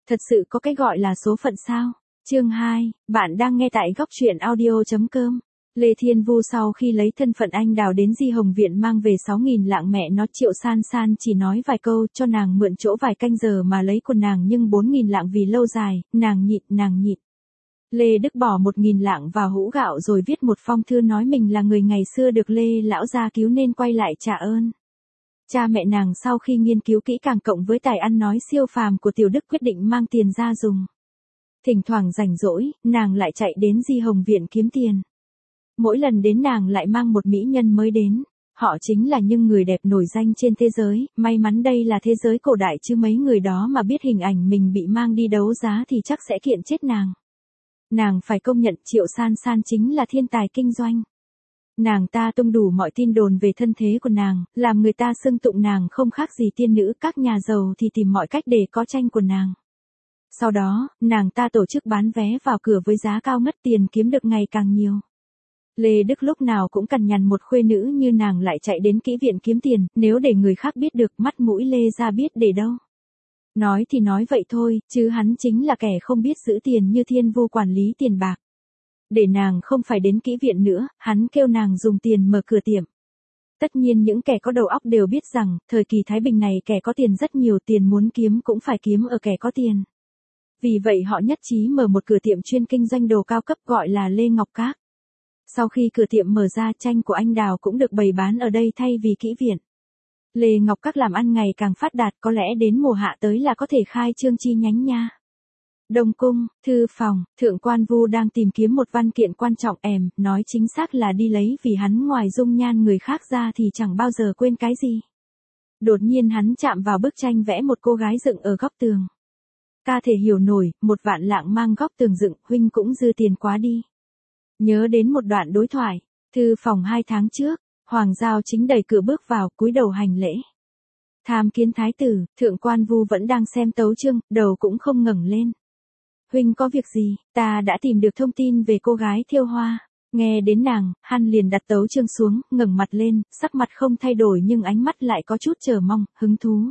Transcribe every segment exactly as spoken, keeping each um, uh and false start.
Thật sự có cái gọi là số phận sao? Chương hai, bạn đang nghe tại góc truyện audio.com. Lê Thiên Vu sau khi lấy thân phận anh đào đến Di Hồng Viện mang về sáu nghìn lạng, mẹ nó Triệu San San chỉ nói vài câu cho nàng mượn chỗ vài canh giờ mà lấy của nàng, nhưng bốn nghìn lạng vì lâu dài, nàng nhịn, nàng nhịn. Lê Đức bỏ một nghìn lạng vào hũ gạo rồi viết một phong thư nói mình là người ngày xưa được Lê lão gia cứu nên quay lại trả ơn. Cha mẹ nàng sau khi nghiên cứu kỹ càng cộng với tài ăn nói siêu phàm của Tiểu Đức quyết định mang tiền ra dùng. Thỉnh thoảng rảnh rỗi, nàng lại chạy đến Di Hồng Viện kiếm tiền. Mỗi lần đến nàng lại mang một mỹ nhân mới đến. Họ chính là những người đẹp nổi danh trên thế giới, may mắn đây là thế giới cổ đại chứ mấy người đó mà biết hình ảnh mình bị mang đi đấu giá thì chắc sẽ kiện chết nàng. Nàng phải công nhận Triệu San San chính là thiên tài kinh doanh. Nàng ta tung đủ mọi tin đồn về thân thế của nàng, làm người ta xưng tụng nàng không khác gì tiên nữ, các nhà giàu thì tìm mọi cách để có tranh của nàng. Sau đó, nàng ta tổ chức bán vé vào cửa với giá cao ngất, tiền kiếm được ngày càng nhiều. Lê Đức lúc nào cũng cằn nhằn một khuê nữ như nàng lại chạy đến kỹ viện kiếm tiền, nếu để người khác biết được mắt mũi Lê ra biết để đâu. Nói thì nói vậy thôi, chứ hắn chính là kẻ không biết giữ tiền như Thiên Vu quản lý tiền bạc. Để nàng không phải đến kỹ viện nữa, hắn kêu nàng dùng tiền mở cửa tiệm. Tất nhiên những kẻ có đầu óc đều biết rằng, thời kỳ Thái Bình này kẻ có tiền rất nhiều, tiền muốn kiếm cũng phải kiếm ở kẻ có tiền. Vì vậy họ nhất trí mở một cửa tiệm chuyên kinh doanh đồ cao cấp gọi là Lê Ngọc Các. Sau khi cửa tiệm mở ra, tranh của anh đào cũng được bày bán ở đây thay vì kỹ viện. Lê Ngọc Các làm ăn ngày càng phát đạt, có lẽ đến mùa hạ tới là có thể khai trương chi nhánh nha. Đông cung, thư phòng, Thượng Quan Vu đang tìm kiếm một văn kiện quan trọng, em, nói chính xác là đi lấy, vì hắn ngoài dung nhan người khác ra thì chẳng bao giờ quên cái gì. Đột nhiên hắn chạm vào bức tranh vẽ một cô gái dựng ở góc tường. Ca thể hiểu nổi, một vạn lạng mang góc tường dựng, huynh cũng dư tiền quá đi. Nhớ đến một đoạn đối thoại, thư phòng hai tháng trước, Hoàng Giao Chính đẩy cửa bước vào, cúi đầu hành lễ. Tham kiến thái tử, Thượng Quan Vu vẫn đang xem tấu chương, đầu cũng không ngẩng lên. Huynh có việc gì? Ta đã tìm được thông tin về cô gái thêu hoa. Nghe đến nàng, hắn liền đặt tấu chương xuống, ngẩng mặt lên, sắc mặt không thay đổi nhưng ánh mắt lại có chút chờ mong, hứng thú.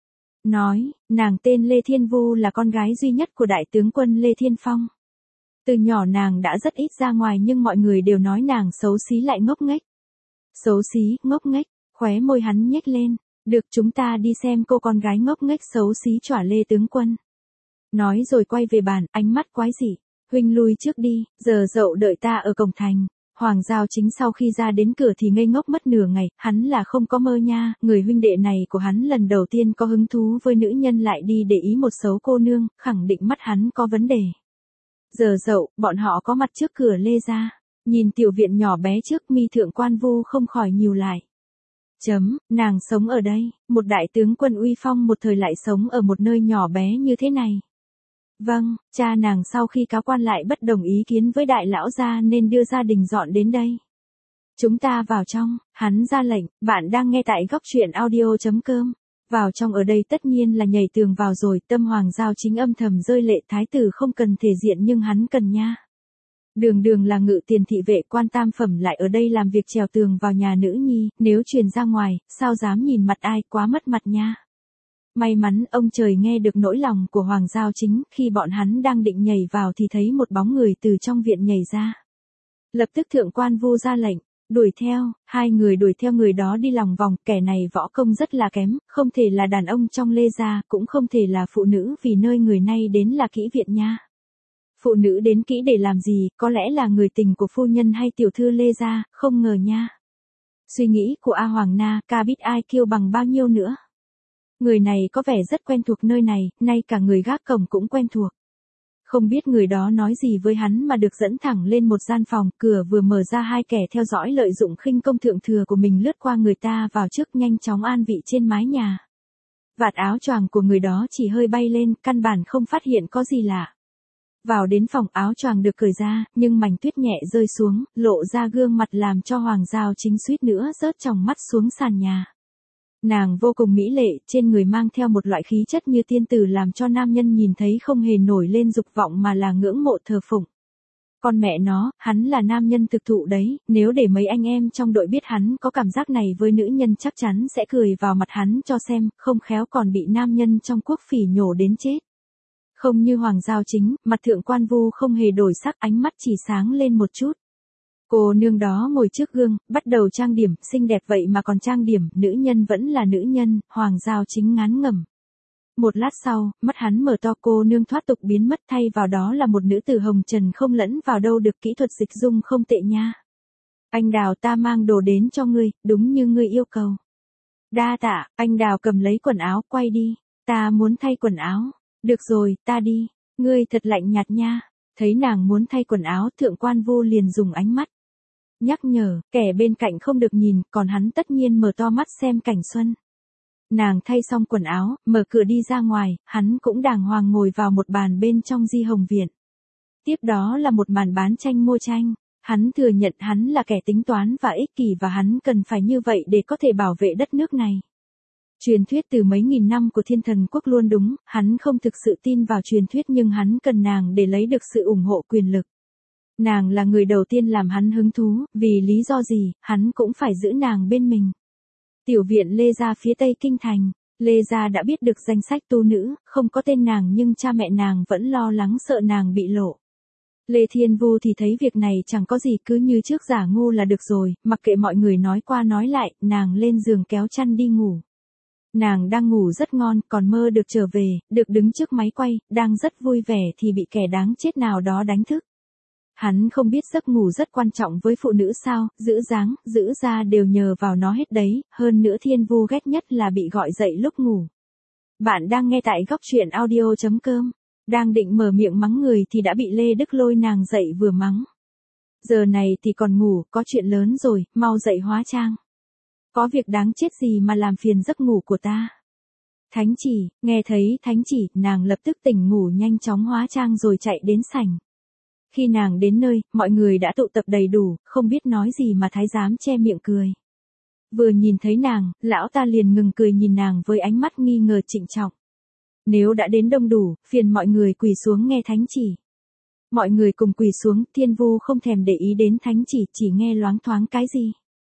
Nói, nàng tên Lê Thiên Vu, là con gái duy nhất của đại tướng quân Lê Thiên Phong. Từ nhỏ nàng đã rất ít ra ngoài nhưng mọi người đều nói nàng xấu xí lại ngốc nghếch. Xấu xí, ngốc nghếch, khóe môi hắn nhếch lên. Được, chúng ta đi xem cô con gái ngốc nghếch xấu xí chỏa Lê tướng quân. Nói rồi quay về bàn, ánh mắt quái dị. Huynh lui trước đi, giờ dậu đợi ta ở cổng thành. Hoàng Giao Chính sau khi ra đến cửa thì ngây ngốc mất nửa ngày, hắn là không có mơ nha, người huynh đệ này của hắn lần đầu tiên có hứng thú với nữ nhân lại đi để ý một xấu cô nương, khẳng định mắt hắn có vấn đề. Giờ dậu, bọn họ có mặt trước cửa Lê gia, nhìn tiểu viện nhỏ bé trước, mi Thượng Quan Vu không khỏi nhíu lại. Chấm, nàng sống ở đây, một đại tướng quân uy phong một thời lại sống ở một nơi nhỏ bé như thế này. Vâng, cha nàng sau khi cáo quan lại bất đồng ý kiến với đại lão gia nên đưa gia đình dọn đến đây. Chúng ta vào trong, hắn ra lệnh, bạn đang nghe tại góc truyện audio.com. Vào trong ở đây tất nhiên là nhảy tường vào rồi, tâm Hoàng Giao Chính âm thầm rơi lệ, thái tử không cần thể diện nhưng hắn cần nha. Đường đường là ngự tiền thị vệ quan tam phẩm lại ở đây làm việc trèo tường vào nhà nữ nhi, nếu truyền ra ngoài, sao dám nhìn mặt ai, quá mất mặt nha. May mắn ông trời nghe được nỗi lòng của Hoàng Giao Chính, khi bọn hắn đang định nhảy vào thì thấy một bóng người từ trong viện nhảy ra. Lập tức Thượng Quan Vu ra lệnh, đuổi theo, hai người đuổi theo người đó đi lòng vòng, kẻ này võ công rất là kém, không thể là đàn ông trong Lê gia, cũng không thể là phụ nữ vì nơi người này đến là kỹ viện nha. Phụ nữ đến kỹ để làm gì, có lẽ là người tình của phu nhân hay tiểu thư Lê gia, không ngờ nha. Suy nghĩ của A Hoàng Na, ca biết ai kêu bằng bao nhiêu nữa. Người này có vẻ rất quen thuộc nơi này, nay cả người gác cổng cũng quen thuộc. Không biết người đó nói gì với hắn mà được dẫn thẳng lên một gian phòng, cửa vừa mở ra hai kẻ theo dõi lợi dụng khinh công thượng thừa của mình lướt qua người ta vào trước, nhanh chóng an vị trên mái nhà. Vạt áo choàng của người đó chỉ hơi bay lên, căn bản không phát hiện có gì lạ. Vào đến phòng, áo choàng được cởi ra, nhưng mảnh tuyết nhẹ rơi xuống, lộ ra gương mặt làm cho Hoàng Giao Chính suýt nữa rớt tròng mắt xuống sàn nhà. Nàng vô cùng mỹ lệ, trên người mang theo một loại khí chất như tiên tử làm cho nam nhân nhìn thấy không hề nổi lên dục vọng mà là ngưỡng mộ thờ phụng. Con mẹ nó, hắn là nam nhân thực thụ đấy, nếu để mấy anh em trong đội biết hắn có cảm giác này với nữ nhân chắc chắn sẽ cười vào mặt hắn cho xem, không khéo còn bị nam nhân trong quốc phỉ nhổ đến chết. Không như Hoàng Giao Chính, mặt Thượng Quan Vu không hề đổi sắc, ánh mắt chỉ sáng lên một chút. Cô nương đó ngồi trước gương, bắt đầu trang điểm, xinh đẹp vậy mà còn trang điểm, nữ nhân vẫn là nữ nhân, Hoàng Giao Chính ngán ngẩm. Một lát sau, mắt hắn mở to, cô nương thoát tục biến mất, thay vào đó là một nữ tử hồng trần không lẫn vào đâu được, kỹ thuật dịch dung không tệ nha. Anh Đào, ta mang đồ đến cho ngươi, đúng như ngươi yêu cầu. Đa tạ, anh Đào cầm lấy quần áo, quay đi. Ta muốn thay quần áo. Được rồi, ta đi. Ngươi thật lạnh nhạt nha. Thấy nàng muốn thay quần áo, Thượng Quan Vu liền dùng ánh mắt nhắc nhở, kẻ bên cạnh không được nhìn, còn hắn tất nhiên mở to mắt xem cảnh xuân. Nàng thay xong quần áo, mở cửa đi ra ngoài, hắn cũng đàng hoàng ngồi vào một bàn bên trong Di Hồng Viện. Tiếp đó là một màn bán tranh mua tranh. Hắn thừa nhận hắn là kẻ tính toán và ích kỷ và hắn cần phải như vậy để có thể bảo vệ đất nước này. Truyền thuyết từ mấy nghìn năm của Thiên Thần Quốc luôn đúng, hắn không thực sự tin vào truyền thuyết nhưng hắn cần nàng để lấy được sự ủng hộ quyền lực. Nàng là người đầu tiên làm hắn hứng thú, vì lý do gì, hắn cũng phải giữ nàng bên mình. Tiểu viện Lê Gia phía tây kinh thành, Lê Gia đã biết được danh sách tu nữ, không có tên nàng nhưng cha mẹ nàng vẫn lo lắng sợ nàng bị lộ. Lê Thiên Vu thì thấy việc này chẳng có gì, cứ như trước giả ngu là được rồi, mặc kệ mọi người nói qua nói lại, nàng lên giường kéo chăn đi ngủ. Nàng đang ngủ rất ngon, còn mơ được trở về, được đứng trước máy quay, đang rất vui vẻ thì bị kẻ đáng chết nào đó đánh thức. Hắn không biết giấc ngủ rất quan trọng với phụ nữ sao, giữ dáng, giữ da đều nhờ vào nó hết đấy, hơn nữa Thiên Vu ghét nhất là bị gọi dậy lúc ngủ. Bạn đang nghe tại góc truyện audio chấm com. Đang định mở miệng mắng người thì đã bị Lê Đức lôi nàng dậy vừa mắng. Giờ này thì còn ngủ, có chuyện lớn rồi, mau dậy hóa trang. Có việc đáng chết gì mà làm phiền giấc ngủ của ta. Thánh chỉ, nghe thấy thánh chỉ, nàng lập tức tỉnh ngủ nhanh chóng hóa trang rồi chạy đến sảnh. Khi nàng đến nơi, mọi người đã tụ tập đầy đủ, không biết nói gì mà thái giám che miệng cười. Vừa nhìn thấy nàng, lão ta liền ngừng cười nhìn nàng với ánh mắt nghi ngờ trịnh trọng. Nếu đã đến đông đủ, phiền mọi người quỳ xuống nghe thánh chỉ. Mọi người cùng quỳ xuống, Thiên Vu không thèm để ý đến thánh chỉ, chỉ nghe loáng thoáng cái gì.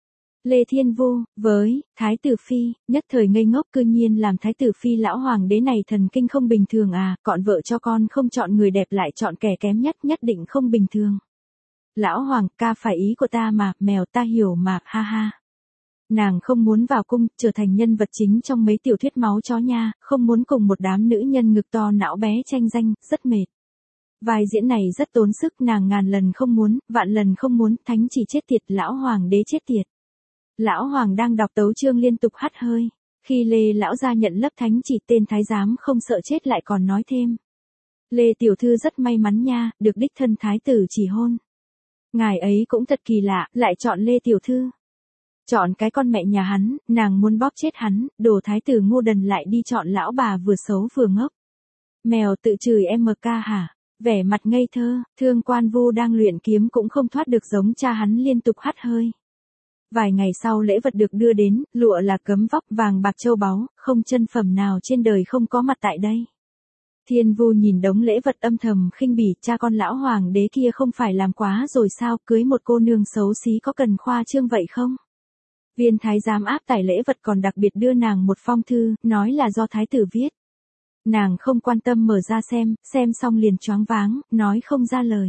Lê Thiên Vu, với, Thái tử Phi, nhất thời ngây ngốc, cư nhiên làm Thái tử Phi lão hoàng đế này thần kinh không bình thường à, cọn vợ cho con không chọn người đẹp lại chọn kẻ kém nhất, nhất định không bình thường. Lão hoàng, ca phải ý của ta mà, mèo ta hiểu mà, ha ha. Nàng không muốn vào cung, trở thành nhân vật chính trong mấy tiểu thuyết máu chó nha, không muốn cùng một đám nữ nhân ngực to não bé tranh danh, rất mệt. Vai diễn này rất tốn sức, nàng ngàn lần không muốn, vạn lần không muốn, thánh chỉ chết tiệt, lão hoàng đế chết tiệt. Lão hoàng đang đọc tấu chương liên tục hắt hơi. Khi Lê lão gia nhận lấp thánh chỉ, tên thái giám không sợ chết lại còn nói thêm. Lê tiểu thư rất may mắn nha, được đích thân thái tử chỉ hôn. Ngài ấy cũng thật kỳ lạ, lại chọn Lê tiểu thư. Chọn cái con mẹ nhà hắn, nàng muốn bóp chết hắn, đồ thái tử ngu đần lại đi chọn lão bà vừa xấu vừa ngốc. Mèo tự chửi em mờ ca hả? Vẻ mặt ngây thơ, Thượng Quan Vu đang luyện kiếm cũng không thoát được giống cha hắn liên tục hắt hơi. Vài ngày sau lễ vật được đưa đến, lụa là cấm vóc, vàng bạc châu báu, không chân phẩm nào trên đời không có mặt tại đây. Thiên Vu nhìn đống lễ vật âm thầm khinh bỉ, cha con lão hoàng đế kia không phải làm quá rồi sao, cưới một cô nương xấu xí có cần khoa trương vậy không? Viên thái giám áp tải lễ vật còn đặc biệt đưa nàng một phong thư, nói là do thái tử viết. Nàng không quan tâm mở ra xem, xem xong liền choáng váng, nói không ra lời.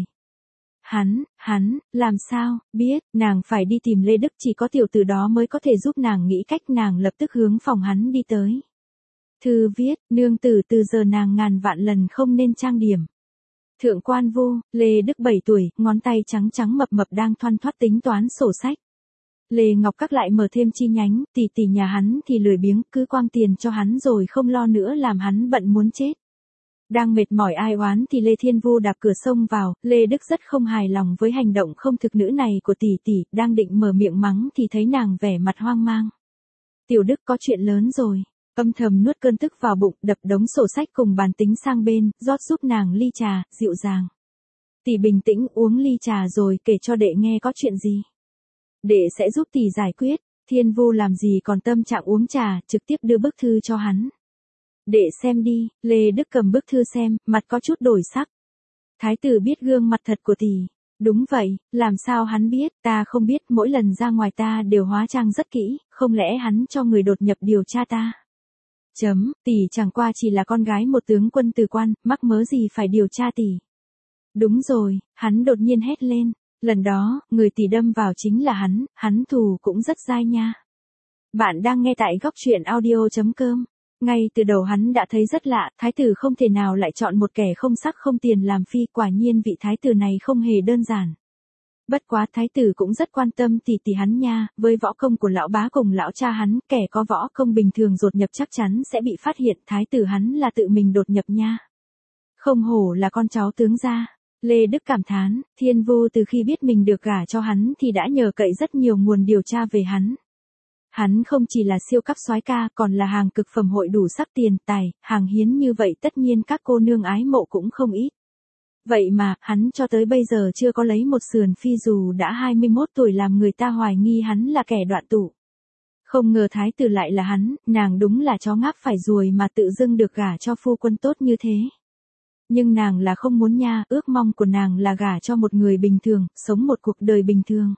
Hắn, hắn, làm sao, biết, nàng phải đi tìm Lê Đức, chỉ có tiểu tử đó mới có thể giúp nàng nghĩ cách, nàng lập tức hướng phòng hắn đi tới. Thư viết, nương tử từ giờ nàng ngàn vạn lần không nên trang điểm. Thượng Quan Vu, Lê Đức bảy tuổi, ngón tay trắng trắng mập mập đang thoăn thoắt tính toán sổ sách. Lê Ngọc Các lại mở thêm chi nhánh, tỷ tỷ nhà hắn thì lười biếng, cứ quăng tiền cho hắn rồi không lo nữa làm hắn bận muốn chết. Đang mệt mỏi ai oán thì Lê Thiên Vu đạp cửa xông vào, Lê Đức rất không hài lòng với hành động không thực nữ này của tỷ tỷ, đang định mở miệng mắng thì thấy nàng vẻ mặt hoang mang. Tiểu Đức có chuyện lớn rồi, âm thầm nuốt cơn tức vào bụng, đập đống sổ sách cùng bàn tính sang bên, rót giúp nàng ly trà, dịu dàng. Tỷ bình tĩnh uống ly trà rồi kể cho đệ nghe có chuyện gì. Đệ sẽ giúp tỷ giải quyết. Thiên Vu làm gì còn tâm trạng uống trà, trực tiếp đưa bức thư cho hắn. Đệ xem đi, Lê Đức cầm bức thư xem, mặt có chút đổi sắc. Thái tử biết gương mặt thật của tỷ. Đúng vậy, làm sao hắn biết, ta không biết, mỗi lần ra ngoài ta đều hóa trang rất kỹ, không lẽ hắn cho người đột nhập điều tra ta. Chấm, tỷ chẳng qua chỉ là con gái một tướng quân từ quan, mắc mớ gì phải điều tra tỷ. Đúng rồi, hắn đột nhiên hét lên, lần đó, người tỷ đâm vào chính là hắn, hắn thù cũng rất dai nha. Bạn đang nghe tại góc truyện audio.com. Ngay từ đầu hắn đã thấy rất lạ, thái tử không thể nào lại chọn một kẻ không sắc không tiền làm phi, quả nhiên vị thái tử này không hề đơn giản. Bất quá thái tử cũng rất quan tâm tỷ tỷ hắn nha, với võ công của lão bá cùng lão cha hắn, kẻ có võ công bình thường đột nhập chắc chắn sẽ bị phát hiện, thái tử hắn là tự mình đột nhập nha. Không hổ là con cháu tướng gia. Lê Đức cảm thán, Thiên Vu từ khi biết mình được gả cho hắn thì đã nhờ cậy rất nhiều nguồn điều tra về hắn. Hắn không chỉ là siêu cấp soái ca, còn là hàng cực phẩm hội đủ sắc tiền, tài, hàng hiến như vậy tất nhiên các cô nương ái mộ cũng không ít. Vậy mà, hắn cho tới bây giờ chưa có lấy một sườn phi dù đã hai mươi mốt tuổi làm người ta hoài nghi hắn là kẻ đoạn tụ. Không ngờ thái tử lại là hắn, nàng đúng là chó ngáp phải ruồi mà tự dưng được gả cho phu quân tốt như thế. Nhưng nàng là không muốn nha, ước mong của nàng là gả cho một người bình thường, sống một cuộc đời bình thường.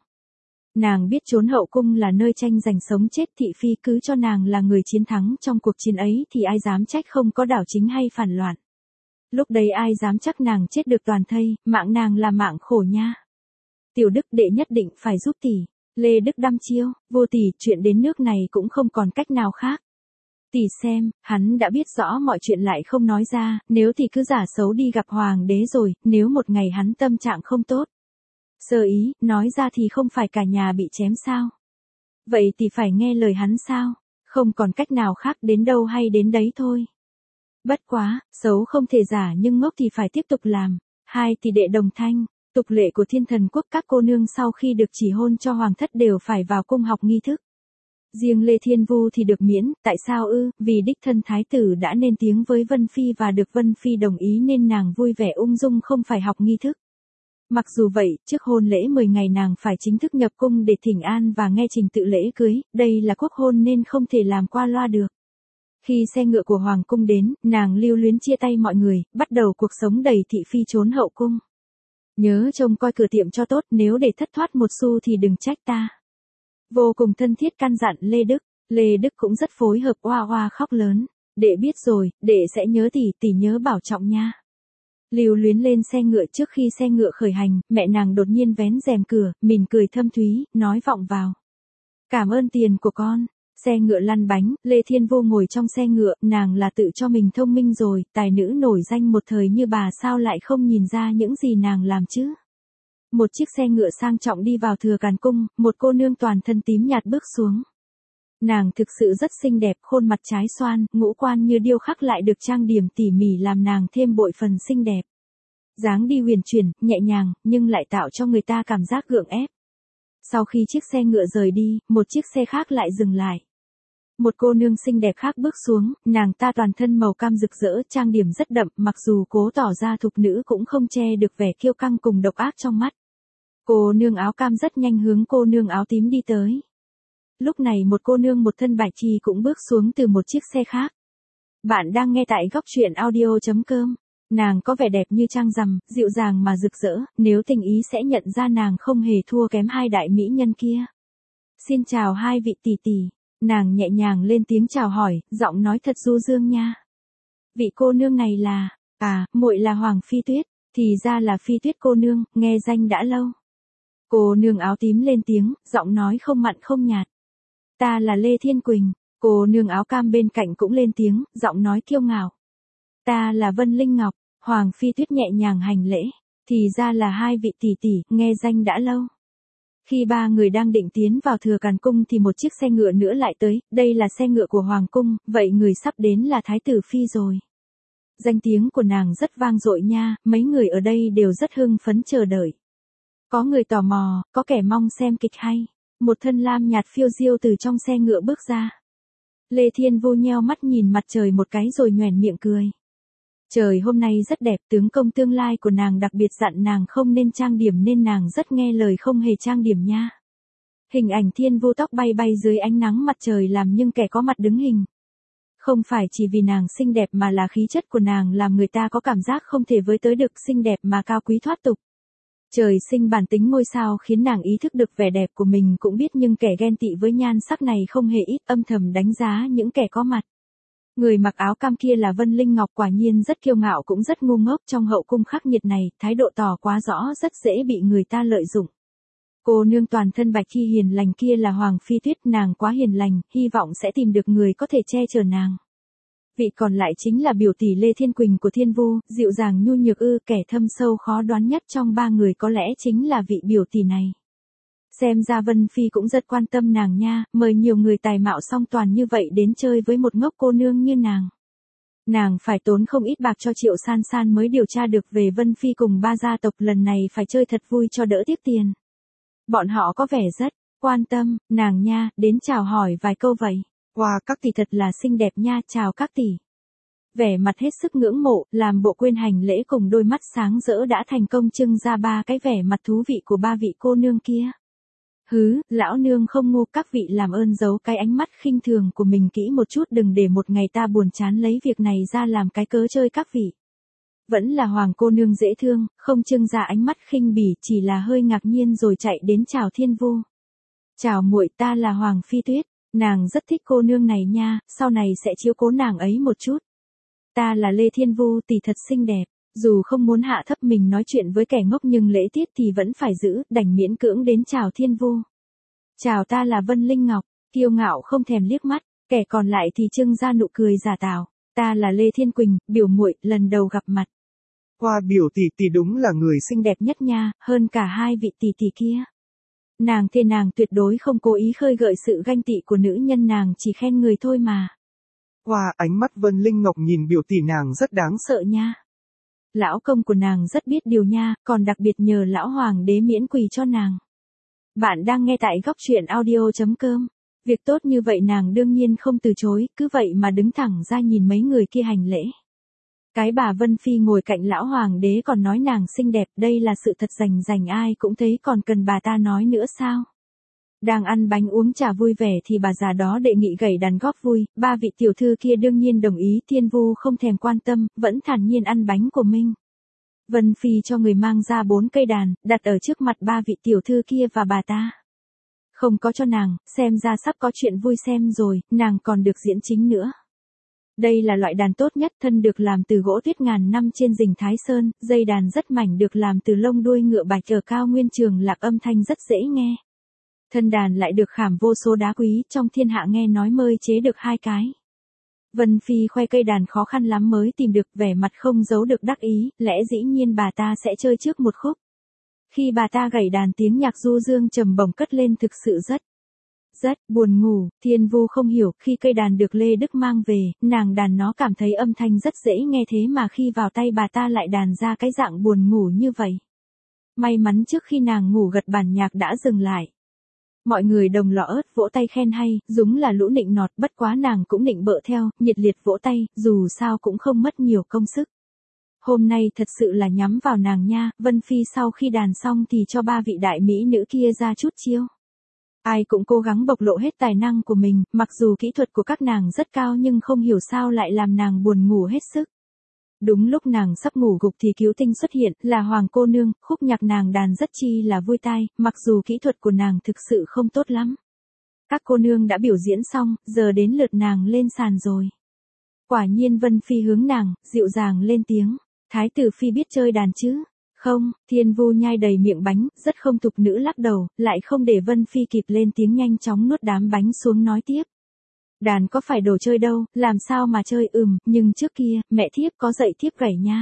Nàng biết trốn hậu cung là nơi tranh giành sống chết, thị phi cứ cho nàng là người chiến thắng trong cuộc chiến ấy thì ai dám trách không có đảo chính hay phản loạn. Lúc đấy ai dám chắc nàng chết được toàn thây, mạng nàng là mạng khổ nha. Tiểu Đức đệ nhất định phải giúp tỷ. Lê Đức đăm chiêu, vô tỷ, chuyện đến nước này cũng không còn cách nào khác. Tỷ xem, hắn đã biết rõ mọi chuyện lại không nói ra, nếu thì cứ giả xấu đi gặp hoàng đế rồi, nếu một ngày hắn tâm trạng không tốt. Sơ ý, nói ra thì không phải cả nhà bị chém sao? Vậy thì phải nghe lời hắn sao? Không còn cách nào khác, đến đâu hay đến đấy thôi. Bất quá, xấu không thể giả nhưng ngốc thì phải tiếp tục làm. Hai tỷ đệ đồng thanh, tục lệ của Thiên Thần Quốc, các cô nương sau khi được chỉ hôn cho hoàng thất đều phải vào cung học nghi thức. Riêng Lê Thiên Vu thì được miễn, tại sao ư? Vì đích thân thái tử đã nên tiếng với Vân Phi và được Vân Phi đồng ý nên nàng vui vẻ ung dung không phải học nghi thức. Mặc dù vậy, trước hôn lễ mười ngày nàng phải chính thức nhập cung để thỉnh an và nghe trình tự lễ cưới, đây là quốc hôn nên không thể làm qua loa được. Khi xe ngựa của hoàng cung đến, nàng lưu luyến chia tay mọi người, bắt đầu cuộc sống đầy thị phi trốn hậu cung. Nhớ trông coi cửa tiệm cho tốt, nếu để thất thoát một xu thì đừng trách ta. Vô cùng thân thiết căn dặn Lê Đức, Lê Đức cũng rất phối hợp, oa oa khóc lớn. Đệ biết rồi, đệ sẽ nhớ tỷ, tỷ nhớ bảo trọng nha. Lưu luyến lên xe ngựa, trước khi xe ngựa khởi hành, mẹ nàng đột nhiên vén rèm cửa, mỉm cười thâm thúy, nói vọng vào. Cảm ơn tiền của con. Xe ngựa lăn bánh, Lê Thiên Vô ngồi trong xe ngựa, nàng là tự cho mình thông minh rồi, tài nữ nổi danh một thời như bà sao lại không nhìn ra những gì nàng làm chứ. Một chiếc xe ngựa sang trọng đi vào Thừa Càn Cung, một cô nương toàn thân tím nhạt bước xuống. Nàng thực sự rất xinh đẹp, khuôn mặt trái xoan, ngũ quan như điêu khắc lại được trang điểm tỉ mỉ làm nàng thêm bội phần xinh đẹp. Dáng đi huyền chuyển, nhẹ nhàng, nhưng lại tạo cho người ta cảm giác gượng ép. Sau khi chiếc xe ngựa rời đi, một chiếc xe khác lại dừng lại. Một cô nương xinh đẹp khác bước xuống, nàng ta toàn thân màu cam rực rỡ, trang điểm rất đậm, mặc dù cố tỏ ra thục nữ cũng không che được vẻ kiêu căng cùng độc ác trong mắt. Cô nương áo cam rất nhanh hướng cô nương áo tím đi tới. Lúc này một cô nương một thân bạch chi cũng bước xuống từ một chiếc xe khác. Bạn đang nghe tại góc truyện audio.com. Nàng có vẻ đẹp như trăng rằm, dịu dàng mà rực rỡ, nếu tình ý sẽ nhận ra nàng không hề thua kém hai đại mỹ nhân kia. Xin chào hai vị tỷ tỷ. Nàng nhẹ nhàng lên tiếng chào hỏi, giọng nói thật du dương nha. Vị cô nương này là, à, muội là Hoàng Phi Tuyết, thì ra là Phi Tuyết cô nương, nghe danh đã lâu. Cô nương áo tím lên tiếng, giọng nói không mặn không nhạt. Ta là Lê Thiên Quỳnh. Cô nương áo cam bên cạnh cũng lên tiếng, giọng nói kiêu ngạo. Ta là Vân Linh Ngọc. Hoàng Phi Tuyết nhẹ nhàng hành lễ. Thì ra là hai vị tỷ tỷ, nghe danh đã lâu. Khi ba người đang định tiến vào Thừa Càn Cung thì một chiếc xe ngựa nữa lại tới, đây là xe ngựa của Hoàng Cung, vậy người sắp đến là Thái tử Phi rồi. Danh tiếng của nàng rất vang dội nha, mấy người ở đây đều rất hưng phấn chờ đợi. Có người tò mò, có kẻ mong xem kịch hay. Một thân lam nhạt phiêu diêu từ trong xe ngựa bước ra. Lê Thiên Vô nheo mắt nhìn mặt trời một cái rồi nhoẻn miệng cười. Trời hôm nay rất đẹp, tướng công tương lai của nàng đặc biệt dặn nàng không nên trang điểm nên nàng rất nghe lời không hề trang điểm nha. Hình ảnh Thiên Vô tóc bay bay dưới ánh nắng mặt trời làm nhưng kẻ có mặt đứng hình. Không phải chỉ vì nàng xinh đẹp mà là khí chất của nàng làm người ta có cảm giác không thể với tới được, xinh đẹp mà cao quý thoát tục. Trời sinh bản tính ngôi sao khiến nàng ý thức được vẻ đẹp của mình cũng biết, nhưng kẻ ghen tị với nhan sắc này không hề ít, âm thầm đánh giá những kẻ có mặt. Người mặc áo cam kia là Vân Linh Ngọc, quả nhiên rất kiêu ngạo cũng rất ngu ngốc, trong hậu cung khắc nghiệt này, thái độ tỏ quá rõ, rất dễ bị người ta lợi dụng. Cô nương toàn thân bạch khi hiền lành kia là Hoàng Phi Tuyết, nàng quá hiền lành, hy vọng sẽ tìm được người có thể che chở nàng. Vị còn lại chính là biểu tỷ Lê Thiên Quỳnh của Thiên Vu, dịu dàng nhu nhược ư, kẻ thâm sâu khó đoán nhất trong ba người có lẽ chính là vị biểu tỷ này. Xem ra Vân Phi cũng rất quan tâm nàng nha, mời nhiều người tài mạo song toàn như vậy đến chơi với một ngốc cô nương như nàng. Nàng phải tốn không ít bạc cho Triệu San San mới điều tra được về Vân Phi cùng ba gia tộc, lần này phải chơi thật vui cho đỡ tiếc tiền. Bọn họ có vẻ rất quan tâm, nàng nha, đến chào hỏi vài câu vậy. Wow, các tỷ thật là xinh đẹp nha, chào các tỷ. Vẻ mặt hết sức ngưỡng mộ, làm bộ quên hành lễ cùng đôi mắt sáng rỡ đã thành công trưng ra ba cái vẻ mặt thú vị của ba vị cô nương kia. Hứ, lão nương không ngu, các vị làm ơn giấu cái ánh mắt khinh thường của mình kỹ một chút, đừng để một ngày ta buồn chán lấy việc này ra làm cái cớ chơi các vị. Vẫn là Hoàng cô nương dễ thương, không trưng ra ánh mắt khinh bỉ, chỉ là hơi ngạc nhiên rồi chạy đến chào Thiên Vu. Chào muội, ta là Hoàng Phi Tuyết, nàng rất thích cô nương này nha, sau này sẽ chiếu cố nàng ấy một chút. Ta là Lê Thiên Vu, tỷ thật xinh đẹp. Dù không muốn hạ thấp mình nói chuyện với kẻ ngốc nhưng lễ tiết thì vẫn phải giữ, đành miễn cưỡng đến chào Thiên Vu. Chào, ta là Vân Linh Ngọc, kiêu ngạo không thèm liếc mắt, kẻ còn lại thì trưng ra nụ cười giả tạo. Ta là Lê Thiên Quỳnh, biểu muội, lần đầu gặp mặt. Hoa biểu tỷ tỷ đúng là người xinh đẹp nhất nha, hơn cả hai vị tỷ tỷ kia. Nàng thề nàng tuyệt đối không cố ý khơi gợi sự ganh tị của nữ nhân, nàng chỉ khen người thôi mà. Hoa, ánh mắt Vân Linh Ngọc nhìn biểu tỷ nàng rất đáng sợ nha. Lão công của nàng rất biết điều nha, còn đặc biệt nhờ lão hoàng đế miễn quỳ cho nàng. Bạn đang nghe tại góc truyện audio chấm com. Việc tốt như vậy nàng đương nhiên không từ chối, cứ vậy mà đứng thẳng ra nhìn mấy người kia hành lễ. Cái bà Vân Phi ngồi cạnh lão hoàng đế còn nói nàng xinh đẹp, đây là sự thật rành rành ai cũng thấy, còn cần bà ta nói nữa sao? Đang ăn bánh uống trà vui vẻ thì bà già đó đề nghị gảy đàn góp vui, ba vị tiểu thư kia đương nhiên đồng ý, Thiên Vu không thèm quan tâm, vẫn thản nhiên ăn bánh của mình. Vân Phi cho người mang ra bốn cây đàn, đặt ở trước mặt ba vị tiểu thư kia và bà ta. Không có cho nàng, xem ra sắp có chuyện vui xem rồi, nàng còn được diễn chính nữa. Đây là loại đàn tốt nhất, thân được làm từ gỗ tuyết ngàn năm trên rình Thái Sơn, dây đàn rất mảnh được làm từ lông đuôi ngựa bạch ở cao nguyên Trường Lạc, âm thanh rất dễ nghe. Thân đàn lại được khảm vô số đá quý, trong thiên hạ nghe nói mới chế được hai cái. Vân Phi khoe cây đàn khó khăn lắm mới tìm được, vẻ mặt không giấu được đắc ý, lẽ dĩ nhiên bà ta sẽ chơi trước một khúc. Khi bà ta gảy đàn tiếng nhạc du dương trầm bổng cất lên thực sự rất, rất buồn ngủ. Thiên Vu không hiểu, khi cây đàn được Lê Đức mang về, nàng đàn nó cảm thấy âm thanh rất dễ nghe, thế mà khi vào tay bà ta lại đàn ra cái dạng buồn ngủ như vậy. May mắn trước khi nàng ngủ gật bản nhạc đã dừng lại. Mọi người đồng lọ ớt vỗ tay khen hay, đúng là lũ nịnh nọt, bất quá nàng cũng nịnh bợ theo, nhiệt liệt vỗ tay, dù sao cũng không mất nhiều công sức. Hôm nay thật sự là nhắm vào nàng nha, Vân Phi sau khi đàn xong thì cho ba vị đại mỹ nữ kia ra chút chiêu. Ai cũng cố gắng bộc lộ hết tài năng của mình, mặc dù kỹ thuật của các nàng rất cao nhưng không hiểu sao lại làm nàng buồn ngủ hết sức. Đúng lúc nàng sắp ngủ gục thì cứu tinh xuất hiện, là Hoàng cô nương, khúc nhạc nàng đàn rất chi là vui tai, mặc dù kỹ thuật của nàng thực sự không tốt lắm. Các cô nương đã biểu diễn xong, giờ đến lượt nàng lên sàn rồi. Quả nhiên Vân Phi hướng nàng, dịu dàng lên tiếng, Thái tử Phi biết chơi đàn chứ? Không, Thiên Vu nhai đầy miệng bánh, rất không tục nữ lắc đầu, lại không để Vân Phi kịp lên tiếng nhanh chóng nuốt đám bánh xuống nói tiếp. Đàn có phải đồ chơi đâu, làm sao mà chơi, ừm, nhưng trước kia, mẹ thiếp có dạy thiếp gảy nha.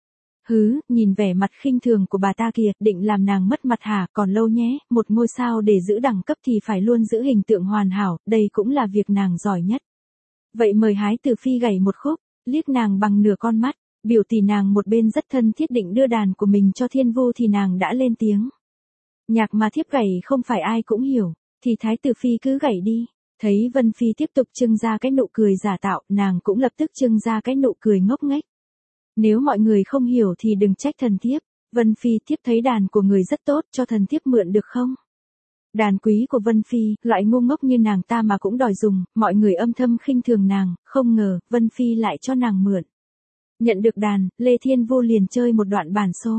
Hứ, nhìn vẻ mặt khinh thường của bà ta kìa, định làm nàng mất mặt hả, còn lâu nhé, một ngôi sao để giữ đẳng cấp thì phải luôn giữ hình tượng hoàn hảo, đây cũng là việc nàng giỏi nhất. Vậy mời Hái Tử Phi gảy một khúc, liếc nàng bằng nửa con mắt, biểu tỷ nàng một bên rất thân thiết định đưa đàn của mình cho Thiên Vu thì nàng đã lên tiếng. Nhạc mà thiếp gảy không phải ai cũng hiểu, thì Thái Tử Phi cứ gảy đi. Thấy Vân Phi tiếp tục trưng ra cái nụ cười giả tạo, nàng cũng lập tức trưng ra cái nụ cười ngốc nghếch. Nếu mọi người không hiểu thì đừng trách thần thiếp, Vân Phi thiếp thấy đàn của người rất tốt, cho thần thiếp mượn được không? Đàn quý của Vân Phi, loại ngu ngốc như nàng ta mà cũng đòi dùng, mọi người âm thầm khinh thường nàng, không ngờ, Vân Phi lại cho nàng mượn. Nhận được đàn, Lê Thiên Vu liền chơi một đoạn bản xô.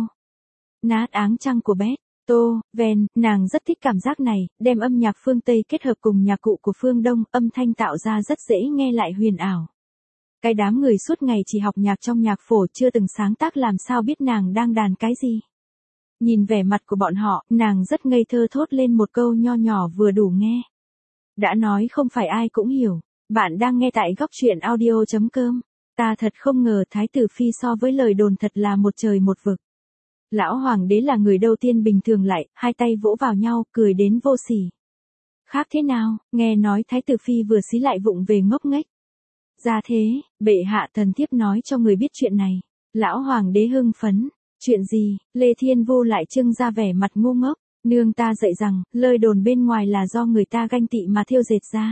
Nát áng trăng của Bét. Tô, Ven, nàng rất thích cảm giác này, đem âm nhạc phương Tây kết hợp cùng nhạc cụ của phương Đông, âm thanh tạo ra rất dễ nghe lại huyền ảo. Cái đám người suốt ngày chỉ học nhạc trong nhạc phổ chưa từng sáng tác làm sao biết nàng đang đàn cái gì. Nhìn vẻ mặt của bọn họ, nàng rất ngây thơ thốt lên một câu nho nhỏ vừa đủ nghe. Đã nói không phải ai cũng hiểu. Bạn đang nghe tại góc truyện audio chấm com. Ta thật không ngờ Thái tử Phi so với lời đồn thật là một trời một vực. Lão hoàng đế là người đầu tiên bình thường lại, hai tay vỗ vào nhau, cười đến vô sỉ. Khác thế nào, nghe nói Thái tử Phi vừa xí lại vụng về ngốc nghếch. Ra thế, bệ hạ thần thiếp nói cho người biết chuyện này. Lão hoàng đế hưng phấn. Chuyện gì, Lê Thiên Vô lại trưng ra vẻ mặt ngu ngốc. Nương ta dạy rằng, lời đồn bên ngoài là do người ta ganh tị mà thêu dệt ra.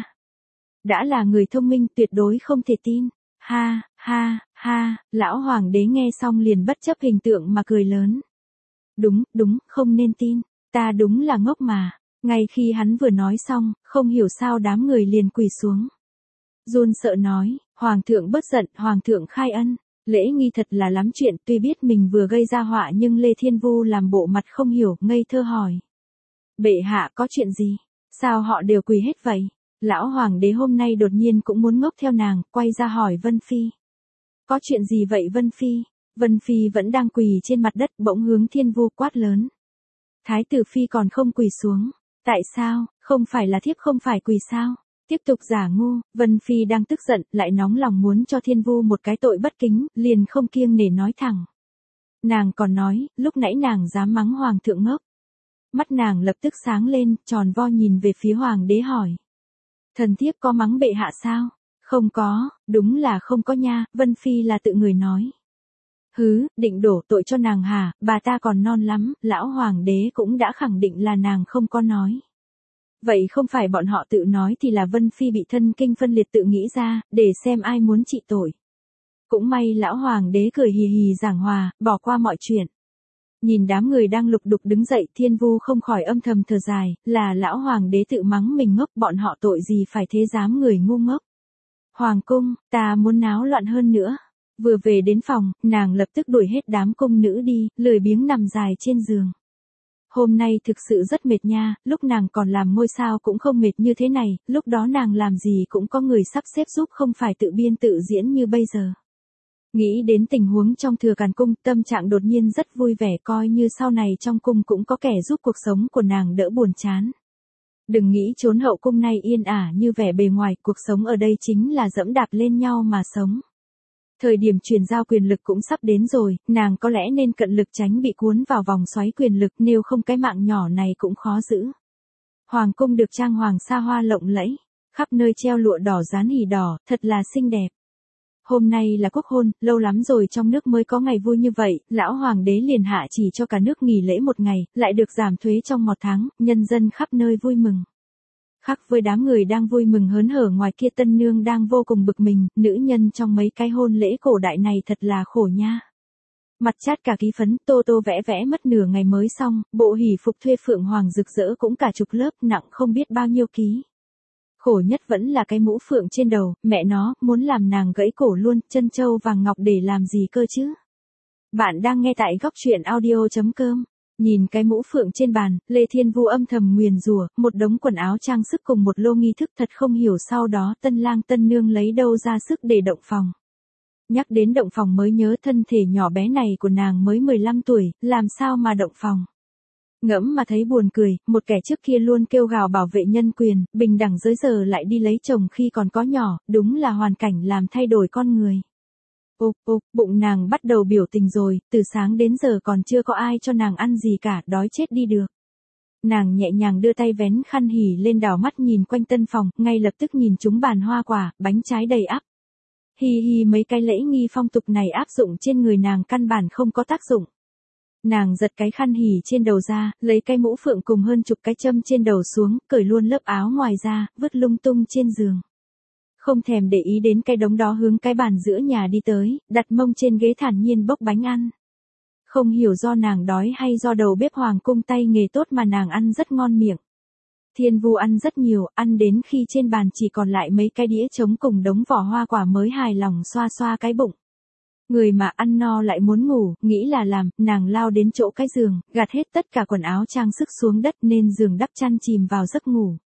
Đã là người thông minh tuyệt đối không thể tin. Ha, ha, ha, lão hoàng đế nghe xong liền bất chấp hình tượng mà cười lớn. Đúng, đúng, không nên tin, ta đúng là ngốc mà. Ngay khi hắn vừa nói xong, không hiểu sao đám người liền quỳ xuống. Run sợ nói, hoàng thượng bớt giận, hoàng thượng khai ân. Lễ nghi thật là lắm chuyện, tuy biết mình vừa gây ra họa nhưng Lê Thiên Vu làm bộ mặt không hiểu, ngây thơ hỏi. Bệ hạ có chuyện gì? Sao họ đều quỳ hết vậy? Lão hoàng đế hôm nay đột nhiên cũng muốn ngốc theo nàng, quay ra hỏi Vân Phi. Có chuyện gì vậy Vân Phi? Vân Phi vẫn đang quỳ trên mặt đất bỗng hướng Thiên Vu quát lớn. Thái tử Phi còn không quỳ xuống. Tại sao, không phải là thiếp không phải quỳ sao? Tiếp tục giả ngu, Vân Phi đang tức giận, lại nóng lòng muốn cho Thiên Vu một cái tội bất kính, liền không kiêng nể nói thẳng. Nàng còn nói, lúc nãy nàng dám mắng hoàng thượng ngốc. Mắt nàng lập tức sáng lên, tròn vo nhìn về phía hoàng đế hỏi. Thần thiếp có mắng bệ hạ sao? Không có, đúng là không có nha, Vân Phi là tự người nói. Hứ, định đổ tội cho nàng hả, bà ta còn non lắm, lão hoàng đế cũng đã khẳng định là nàng không có nói. Vậy không phải bọn họ tự nói thì là Vân Phi bị thân kinh phân liệt tự nghĩ ra, để xem ai muốn trị tội. Cũng may lão hoàng đế cười hì hì giảng hòa, bỏ qua mọi chuyện. Nhìn đám người đang lục đục đứng dậy, Thiên Vu không khỏi âm thầm thở dài, là lão hoàng đế tự mắng mình ngốc, bọn họ tội gì phải thế dám người ngu ngốc. Hoàng cung, ta muốn náo loạn hơn nữa. Vừa về đến phòng, nàng lập tức đuổi hết đám cung nữ đi, lười biếng nằm dài trên giường. Hôm nay thực sự rất mệt nha, lúc nàng còn làm ngôi sao cũng không mệt như thế này, lúc đó nàng làm gì cũng có người sắp xếp giúp không phải tự biên tự diễn như bây giờ. Nghĩ đến tình huống trong Thừa Càn Cung, tâm trạng đột nhiên rất vui vẻ, coi như sau này trong cung cũng có kẻ giúp cuộc sống của nàng đỡ buồn chán. Đừng nghĩ trốn hậu cung này yên ả như vẻ bề ngoài, cuộc sống ở đây chính là dẫm đạp lên nhau mà sống. Thời điểm truyền giao quyền lực cũng sắp đến rồi, nàng có lẽ nên cận lực tránh bị cuốn vào vòng xoáy quyền lực, nếu không cái mạng nhỏ này cũng khó giữ. Hoàng cung được trang hoàng xa hoa lộng lẫy, khắp nơi treo lụa đỏ dán hỉ đỏ, thật là xinh đẹp. Hôm nay là quốc hôn, lâu lắm rồi trong nước mới có ngày vui như vậy, lão hoàng đế liền hạ chỉ cho cả nước nghỉ lễ một ngày, lại được giảm thuế trong một tháng, nhân dân khắp nơi vui mừng. Khác với đám người đang vui mừng hớn hở ngoài kia, tân nương đang vô cùng bực mình, nữ nhân trong mấy cái hôn lễ cổ đại này thật là khổ nha. Mặt chát cả ký phấn, tô tô vẽ vẽ mất nửa ngày mới xong, bộ hỉ phục thuê phượng hoàng rực rỡ cũng cả chục lớp, nặng không biết bao nhiêu ký. Khổ nhất vẫn là cái mũ phượng trên đầu, mẹ nó, muốn làm nàng gãy cổ luôn, chân châu vàng ngọc để làm gì cơ chứ. Bạn đang nghe tại góc truyện audio chấm com. Nhìn cái mũ phượng trên bàn, Lê Thiên Vu âm thầm nguyền rủa, một đống quần áo trang sức cùng một lô nghi thức, thật không hiểu sau đó tân lang tân nương lấy đâu ra sức để động phòng. Nhắc đến động phòng mới nhớ thân thể nhỏ bé này của nàng mới mười lăm tuổi, làm sao mà động phòng. Ngẫm mà thấy buồn cười, một kẻ trước kia luôn kêu gào bảo vệ nhân quyền, bình đẳng giới giờ lại đi lấy chồng khi còn có nhỏ, đúng là hoàn cảnh làm thay đổi con người. Ô, ô, bụng nàng bắt đầu biểu tình rồi, từ sáng đến giờ còn chưa có ai cho nàng ăn gì cả, đói chết đi được. Nàng nhẹ nhàng đưa tay vén khăn hỉ lên, đảo mắt nhìn quanh tân phòng, ngay lập tức nhìn chúng bàn hoa quả, bánh trái đầy ắp. Hi hi, mấy cái lễ nghi phong tục này áp dụng trên người nàng căn bản không có tác dụng. Nàng giật cái khăn hỉ trên đầu ra, lấy cái mũ phượng cùng hơn chục cái châm trên đầu xuống, cởi luôn lớp áo ngoài ra, vứt lung tung trên giường. Không thèm để ý đến cái đống đó, hướng cái bàn giữa nhà đi tới, đặt mông trên ghế thản nhiên bốc bánh ăn. Không hiểu do nàng đói hay do đầu bếp hoàng cung tay nghề tốt mà nàng ăn rất ngon miệng. Thiên Vu ăn rất nhiều, ăn đến khi trên bàn chỉ còn lại mấy cái đĩa trống cùng đống vỏ hoa quả mới hài lòng xoa xoa cái bụng. Người mà ăn no lại muốn ngủ, nghĩ là làm, nàng lao đến chỗ cái giường, gạt hết tất cả quần áo trang sức xuống đất nên giường đắp chăn chìm vào giấc ngủ.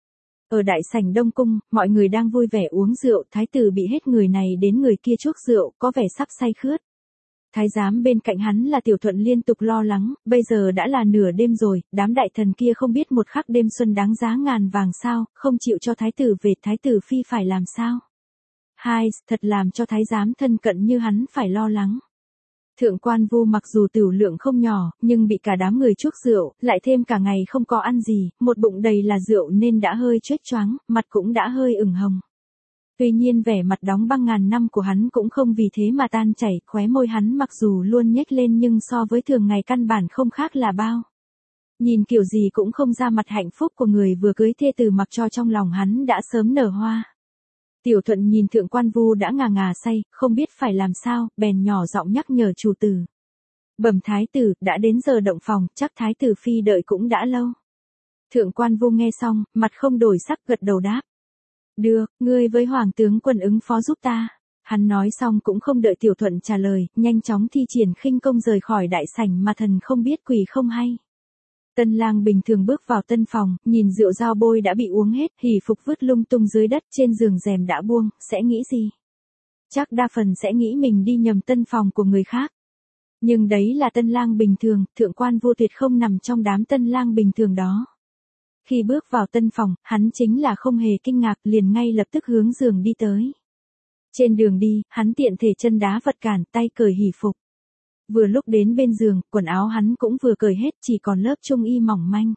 Ở đại sảnh Đông Cung, mọi người đang vui vẻ uống rượu, thái tử bị hết người này đến người kia chuốc rượu, có vẻ sắp say khướt. Thái giám bên cạnh hắn là Tiểu Thuận liên tục lo lắng, bây giờ đã là nửa đêm rồi, đám đại thần kia không biết một khắc đêm xuân đáng giá ngàn vàng sao, không chịu cho thái tử về, thái tử phi phải làm sao? Hai, thật làm cho thái giám thân cận như hắn phải lo lắng. Thượng quan Vu mặc dù tửu lượng không nhỏ, nhưng bị cả đám người chuốc rượu, lại thêm cả ngày không có ăn gì, một bụng đầy là rượu nên đã hơi choáng choáng, mặt cũng đã hơi ửng hồng. Tuy nhiên vẻ mặt đóng băng ngàn năm của hắn cũng không vì thế mà tan chảy, khóe môi hắn mặc dù luôn nhếch lên nhưng so với thường ngày căn bản không khác là bao. Nhìn kiểu gì cũng không ra mặt hạnh phúc của người vừa cưới thê tử, mặc cho trong lòng hắn đã sớm nở hoa. Tiểu Thuận nhìn Thượng quan Vu đã ngà ngà say, không biết phải làm sao, bèn nhỏ giọng nhắc nhở chủ tử. Bẩm thái tử, đã đến giờ động phòng, chắc thái tử phi đợi cũng đã lâu. Thượng quan Vu nghe xong, mặt không đổi sắc gật đầu đáp. Được, ngươi với hoàng tướng quân ứng phó giúp ta. Hắn nói xong cũng không đợi Tiểu Thuận trả lời, nhanh chóng thi triển khinh công rời khỏi đại sảnh mà thần không biết quỷ không hay. Tân lang bình thường bước vào tân phòng, nhìn rượu dao bôi đã bị uống hết, hỉ phục vứt lung tung dưới đất, trên giường rèm đã buông, sẽ nghĩ gì? Chắc đa phần sẽ nghĩ mình đi nhầm tân phòng của người khác. Nhưng đấy là tân lang bình thường, Thượng quan Vu tuyệt không nằm trong đám tân lang bình thường đó. Khi bước vào tân phòng, hắn chính là không hề kinh ngạc, liền ngay lập tức hướng giường đi tới. Trên đường đi, hắn tiện thể chân đá vật cản, tay cởi hỉ phục. Vừa lúc đến bên giường, quần áo hắn cũng vừa cởi hết, chỉ còn lớp trung y mỏng manh.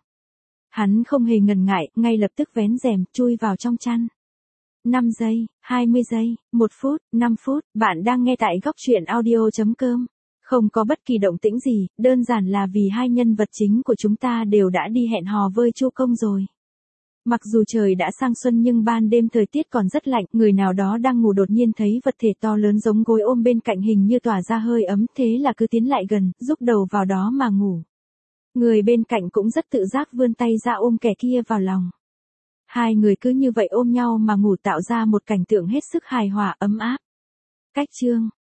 Hắn không hề ngần ngại, ngay lập tức vén rèm, chui vào trong chăn. năm giây, hai mươi giây, một phút, năm phút, bạn đang nghe tại góc truyện audio chấm com. Không có bất kỳ động tĩnh gì, đơn giản là vì hai nhân vật chính của chúng ta đều đã đi hẹn hò với Chu công rồi. Mặc dù trời đã sang xuân nhưng ban đêm thời tiết còn rất lạnh, người nào đó đang ngủ đột nhiên thấy vật thể to lớn giống gối ôm bên cạnh hình như tỏa ra hơi ấm, thế là cứ tiến lại gần, giúp đầu vào đó mà ngủ. Người bên cạnh cũng rất tự giác vươn tay ra ôm kẻ kia vào lòng. Hai người cứ như vậy ôm nhau mà ngủ, tạo ra một cảnh tượng hết sức hài hòa ấm áp. Cách chương